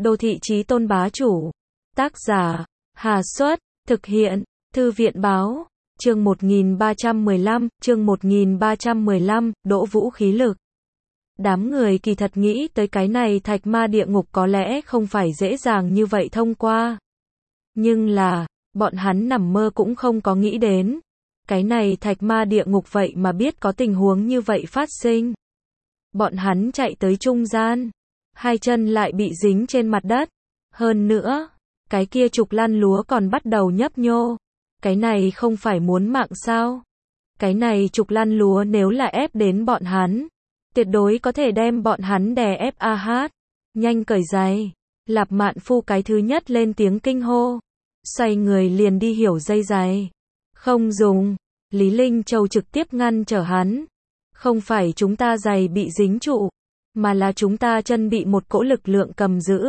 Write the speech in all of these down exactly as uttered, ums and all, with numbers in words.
Đô thị chí tôn bá chủ. Tác giả, Hà Xuất, thực hiện, Thư viện báo, chương một nghìn ba trăm mười lăm, chương một nghìn ba trăm mười lăm, Đỗ Vũ khí lực. Đám người kỳ thật nghĩ tới cái này thạch ma địa ngục có lẽ không phải dễ dàng như vậy thông qua. Nhưng là, bọn hắn nằm mơ cũng không có nghĩ đến. Cái này thạch ma địa ngục vậy mà biết có tình huống như vậy phát sinh. Bọn hắn chạy tới trung gian. Hai chân lại bị dính trên mặt đất. Hơn nữa, cái kia trục lăn lúa còn bắt đầu nhấp nhô. Cái này không phải muốn mạng sao? Cái này trục lăn lúa nếu là ép đến bọn hắn, tuyệt đối có thể đem bọn hắn đè ép a hát. Nhanh cởi giày. Lạp Mạn Phu cái thứ nhất lên tiếng kinh hô. Xoay người liền đi hiểu dây giày. Không dùng. Lý Linh Châu trực tiếp ngăn trở hắn. Không phải chúng ta giày bị dính trụ, mà là chúng ta chân bị một cỗ lực lượng cầm giữ.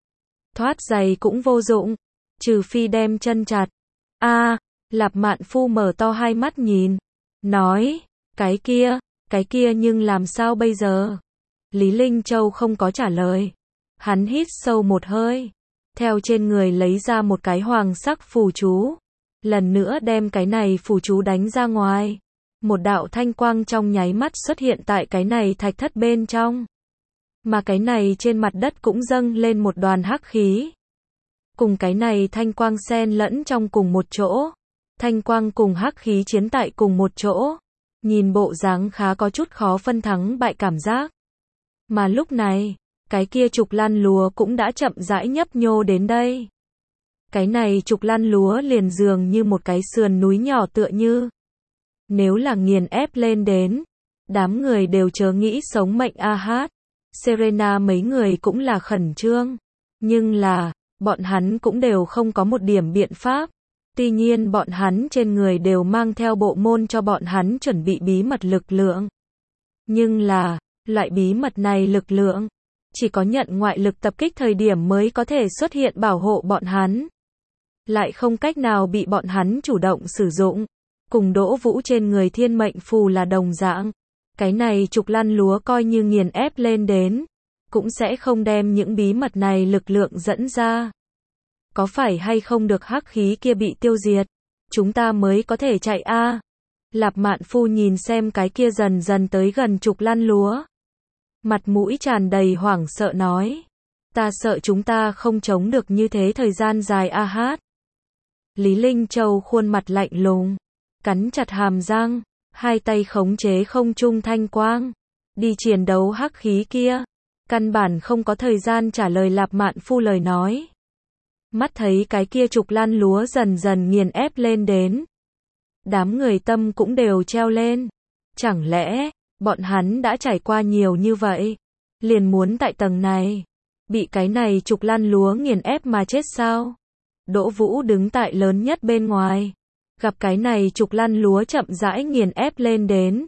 Thoát giày cũng vô dụng, trừ phi đem chân chặt. A, à, Lạp Mạn Phu mở to hai mắt nhìn, nói, cái kia, cái kia nhưng làm sao bây giờ? Lý Linh Châu không có trả lời. Hắn hít sâu một hơi, theo trên người lấy ra một cái hoàng sắc phù chú. Lần nữa đem cái này phù chú đánh ra ngoài. Một đạo thanh quang trong nháy mắt xuất hiện tại cái này thạch thất bên trong. Mà cái này trên mặt đất cũng dâng lên một đoàn hắc khí. Cùng cái này thanh quang xen lẫn trong cùng một chỗ. Thanh quang cùng hắc khí chiến tại cùng một chỗ. Nhìn bộ dáng khá có chút khó phân thắng bại cảm giác. Mà lúc này, cái kia trục lăn lúa cũng đã chậm rãi nhấp nhô đến đây. Cái này trục lăn lúa liền dường như một cái sườn núi nhỏ tựa như. Nếu là nghiền ép lên đến, đám người đều chớ nghĩ sống mệnh a hát. Serena mấy người cũng là khẩn trương. Nhưng là, bọn hắn cũng đều không có một điểm biện pháp. Tuy nhiên bọn hắn trên người đều mang theo bộ môn cho bọn hắn chuẩn bị bí mật lực lượng. Nhưng là, loại bí mật này lực lượng, chỉ có nhận ngoại lực tập kích thời điểm mới có thể xuất hiện bảo hộ bọn hắn. Lại không cách nào bị bọn hắn chủ động sử dụng. Cùng Đỗ Vũ trên người thiên mệnh phù là đồng dạng. Cái này trục lăn lúa coi như nghiền ép lên đến, cũng sẽ không đem những bí mật này lực lượng dẫn ra. Có phải hay không được hắc khí kia bị tiêu diệt, chúng ta mới có thể chạy a à? Lạp Mạn Phu nhìn xem cái kia dần dần tới gần trục lăn lúa. Mặt mũi tràn đầy hoảng sợ nói. Ta sợ chúng ta không chống được như thế thời gian dài a hát. Lý Linh Châu khuôn mặt lạnh lùng, cắn chặt hàm răng, hai tay khống chế không trung thanh quang, đi chiến đấu hắc khí kia. Căn bản không có thời gian trả lời Lạp Mạn Phu lời nói. Mắt thấy cái kia trục lăn lúa dần dần nghiền ép lên đến. Đám người tâm cũng đều treo lên. Chẳng lẽ, bọn hắn đã trải qua nhiều như vậy, liền muốn tại tầng này, bị cái này trục lăn lúa nghiền ép mà chết sao? Đỗ Vũ đứng tại lớn nhất bên ngoài, gặp cái này trục lăn lúa chậm rãi nghiền ép lên đến.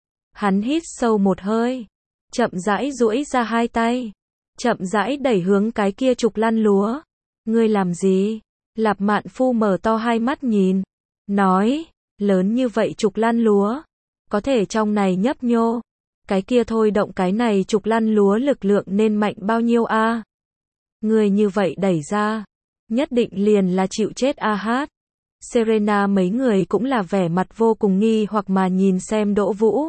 Hắn hít sâu một hơi, chậm rãi duỗi ra hai tay, chậm rãi đẩy hướng cái kia trục lăn lúa. Ngươi làm gì? Lạp Mạn Phu mở to hai mắt nhìn, nói, lớn như vậy trục lăn lúa, có thể trong này nhấp nhô, cái kia thôi động cái này trục lăn lúa lực lượng nên mạnh bao nhiêu a? À? Ngươi như vậy đẩy ra, nhất định liền là chịu chết a hát. Serena mấy người cũng là vẻ mặt vô cùng nghi hoặc mà nhìn xem Đỗ Vũ.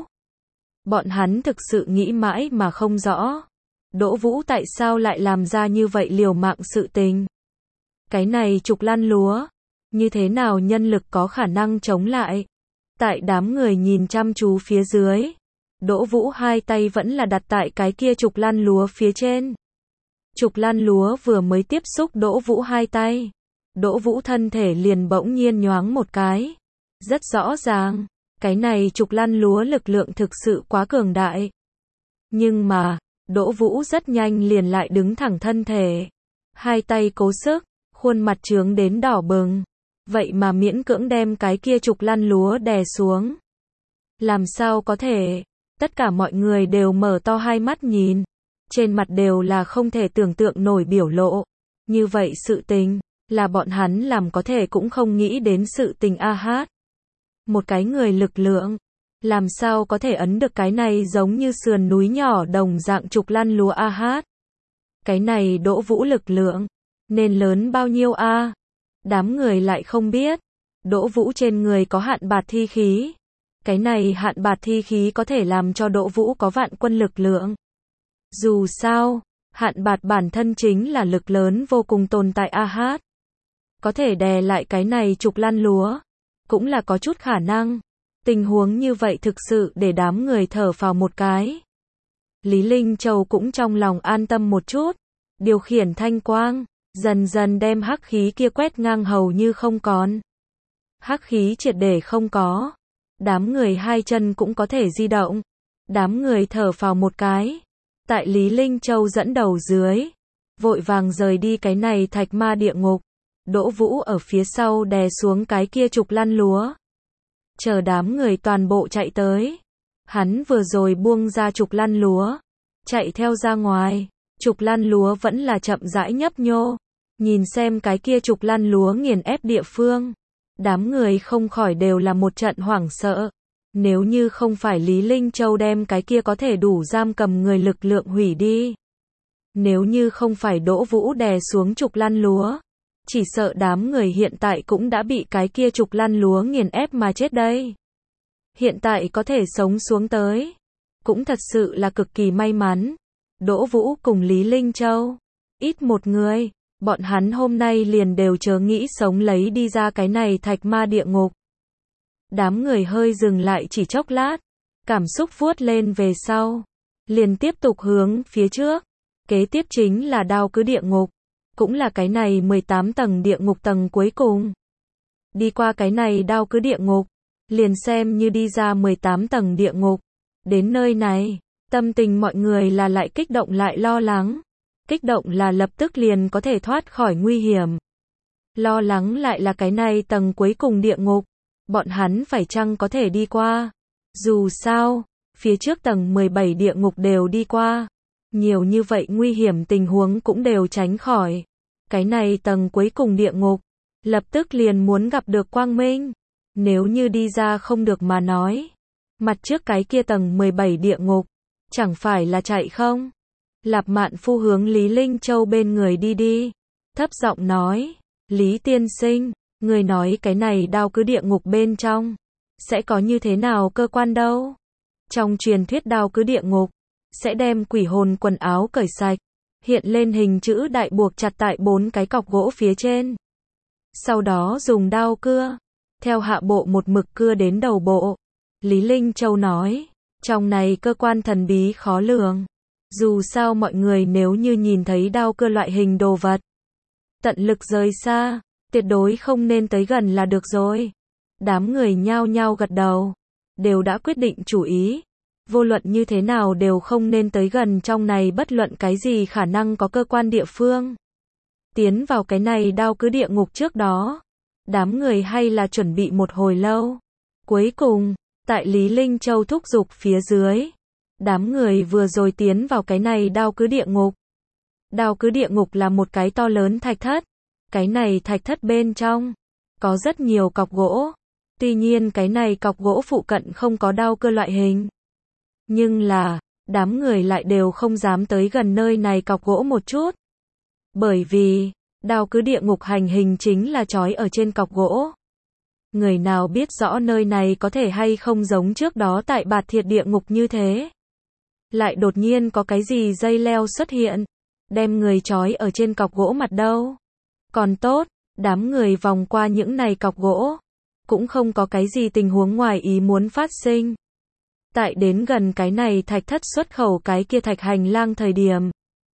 Bọn hắn thực sự nghĩ mãi mà không rõ. Đỗ Vũ tại sao lại làm ra như vậy liều mạng sự tình? Cái này trục lăn lúa, như thế nào nhân lực có khả năng chống lại? Tại đám người nhìn chăm chú phía dưới, Đỗ Vũ hai tay vẫn là đặt tại cái kia trục lăn lúa phía trên. Trục lăn lúa vừa mới tiếp xúc Đỗ Vũ hai tay, Đỗ Vũ thân thể liền bỗng nhiên nhoáng một cái. Rất rõ ràng, cái này trục lăn lúa lực lượng thực sự quá cường đại. Nhưng mà, Đỗ Vũ rất nhanh liền lại đứng thẳng thân thể. Hai tay cố sức, khuôn mặt trướng đến đỏ bừng. Vậy mà miễn cưỡng đem cái kia trục lăn lúa đè xuống. Làm sao có thể? Tất cả mọi người đều mở to hai mắt nhìn. Trên mặt đều là không thể tưởng tượng nổi biểu lộ. Như vậy sự tình, là bọn hắn làm có thể cũng không nghĩ đến sự tình a hát. Một cái người lực lượng, làm sao có thể ấn được cái này giống như sườn núi nhỏ đồng dạng trục lăn lúa a hát. Cái này Đỗ Vũ lực lượng, nên lớn bao nhiêu a? Đám người lại không biết. Đỗ Vũ trên người có hạn bạt thi khí. Cái này hạn bạt thi khí có thể làm cho Đỗ Vũ có vạn quân lực lượng. Dù sao, hạn bạt bản thân chính là lực lớn vô cùng tồn tại a hát. Có thể đè lại cái này trục lăn lúa. Cũng là có chút khả năng. Tình huống như vậy thực sự để đám người thở phào một cái. Lý Linh Châu cũng trong lòng an tâm một chút. Điều khiển thanh quang, dần dần đem hắc khí kia quét ngang hầu như không còn. Hắc khí triệt để không có. Đám người hai chân cũng có thể di động. Đám người thở phào một cái. Tại Lý Linh Châu dẫn đầu dưới, vội vàng rời đi cái này thạch ma địa ngục. Đỗ Vũ ở phía sau đè xuống cái kia trục lăn lúa. Chờ đám người toàn bộ chạy tới. Hắn vừa rồi buông ra trục lăn lúa, chạy theo ra ngoài. Trục lăn lúa vẫn là chậm rãi nhấp nhô. Nhìn xem cái kia trục lăn lúa nghiền ép địa phương. Đám người không khỏi đều là một trận hoảng sợ. Nếu như không phải Lý Linh Châu đem cái kia có thể đủ giam cầm người lực lượng hủy đi. Nếu như không phải Đỗ Vũ đè xuống trục lăn lúa. Chỉ sợ đám người hiện tại cũng đã bị cái kia trục lăn lúa nghiền ép mà chết đây. Hiện tại có thể sống xuống tới. Cũng thật sự là cực kỳ may mắn. Đỗ Vũ cùng Lý Linh Châu. Ít một người. Bọn hắn hôm nay liền đều chớ nghĩ sống lấy đi ra cái này thạch ma địa ngục. Đám người hơi dừng lại chỉ chốc lát. Cảm xúc vuốt lên về sau. Liền tiếp tục hướng phía trước. Kế tiếp chính là đao cứ địa ngục. Cũng là cái này mười tám tầng địa ngục tầng cuối cùng. Đi qua cái này đao cứ địa ngục. Liền xem như đi ra mười tám tầng địa ngục. Đến nơi này, tâm tình mọi người là lại kích động lại lo lắng. Kích động là lập tức liền có thể thoát khỏi nguy hiểm. Lo lắng lại là cái này tầng cuối cùng địa ngục. Bọn hắn phải chăng có thể đi qua. Dù sao, phía trước tầng mười bảy địa ngục đều đi qua. Nhiều như vậy nguy hiểm tình huống cũng đều tránh khỏi. Cái này tầng cuối cùng địa ngục. Lập tức liền muốn gặp được quang minh. Nếu như đi ra không được mà nói. Mặt trước cái kia tầng mười bảy địa ngục. Chẳng phải là chạy không? Lạp Mạn Phu hướng Lý Linh Châu bên người đi đi. Thấp giọng nói. Lý tiên sinh, người nói cái này đao cứ địa ngục bên trong. Sẽ có như thế nào cơ quan đâu? Trong truyền thuyết đao cứ địa ngục. Sẽ đem quỷ hồn quần áo cởi sạch. Hiện lên hình chữ đại buộc chặt tại bốn cái cọc gỗ phía trên. Sau đó dùng đao cưa. Theo hạ bộ một mực cưa đến đầu bộ. Lý Linh Châu nói. Trong này cơ quan thần bí khó lường. Dù sao mọi người nếu như nhìn thấy đao cưa loại hình đồ vật. Tận lực rời xa. Tuyệt đối không nên tới gần là được rồi. Đám người nhao nhao gật đầu. Đều đã quyết định chủ ý. Vô luận như thế nào đều không nên tới gần trong này bất luận cái gì khả năng có cơ quan địa phương. Tiến vào cái này đao cứ địa ngục trước đó. Đám người hay là chuẩn bị một hồi lâu. Cuối cùng, tại Lý Linh Châu thúc giục phía dưới. Đám người vừa rồi tiến vào cái này đao cứ địa ngục. Đao cứ địa ngục là một cái to lớn thạch thất. Cái này thạch thất bên trong. Có rất nhiều cọc gỗ. Tuy nhiên cái này cọc gỗ phụ cận không có đao cưa loại hình. Nhưng là, đám người lại đều không dám tới gần nơi này cọc gỗ một chút. Bởi vì, đao cứ địa ngục hành hình chính là trói ở trên cọc gỗ. Người nào biết rõ nơi này có thể hay không giống trước đó tại Bạt Thiệt địa ngục như thế. Lại đột nhiên có cái gì dây leo xuất hiện, đem người trói ở trên cọc gỗ mặt đâu. Còn tốt, đám người vòng qua những này cọc gỗ. Cũng không có cái gì tình huống ngoài ý muốn phát sinh. Tại đến gần cái này thạch thất xuất khẩu cái kia thạch hành lang thời điểm.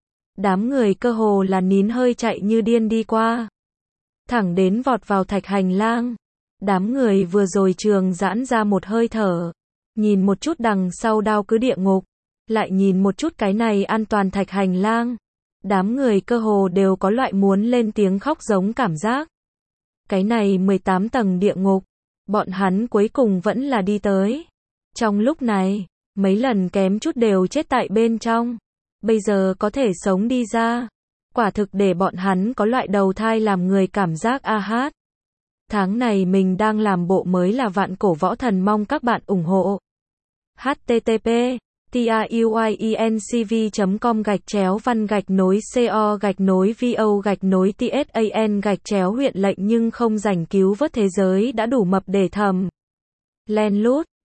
Đám người cơ hồ là nín hơi chạy như điên đi qua. Thẳng đến vọt vào thạch hành lang. Đám người vừa rồi trường giãn ra một hơi thở. Nhìn một chút đằng sau đao cứ địa ngục. Lại nhìn một chút cái này an toàn thạch hành lang. Đám người cơ hồ đều có loại muốn lên tiếng khóc giống cảm giác. Cái này mười tám tầng địa ngục. Bọn hắn cuối cùng vẫn là đi tới. Trong lúc này, mấy lần kém chút đều chết tại bên trong. Bây giờ có thể sống đi ra. Quả thực để bọn hắn có loại đầu thai làm người cảm giác a hát. Tháng này mình đang làm bộ mới là Vạn Cổ Võ Thần, mong các bạn ủng hộ. H T T P truyencv chấm com gạch chéo văn gạch nối co gạch nối vo gạch nối tsan gạch chéo huyện lệnh nhưng không rảnh cứu vớt thế giới đã đủ mập để thầm len lút.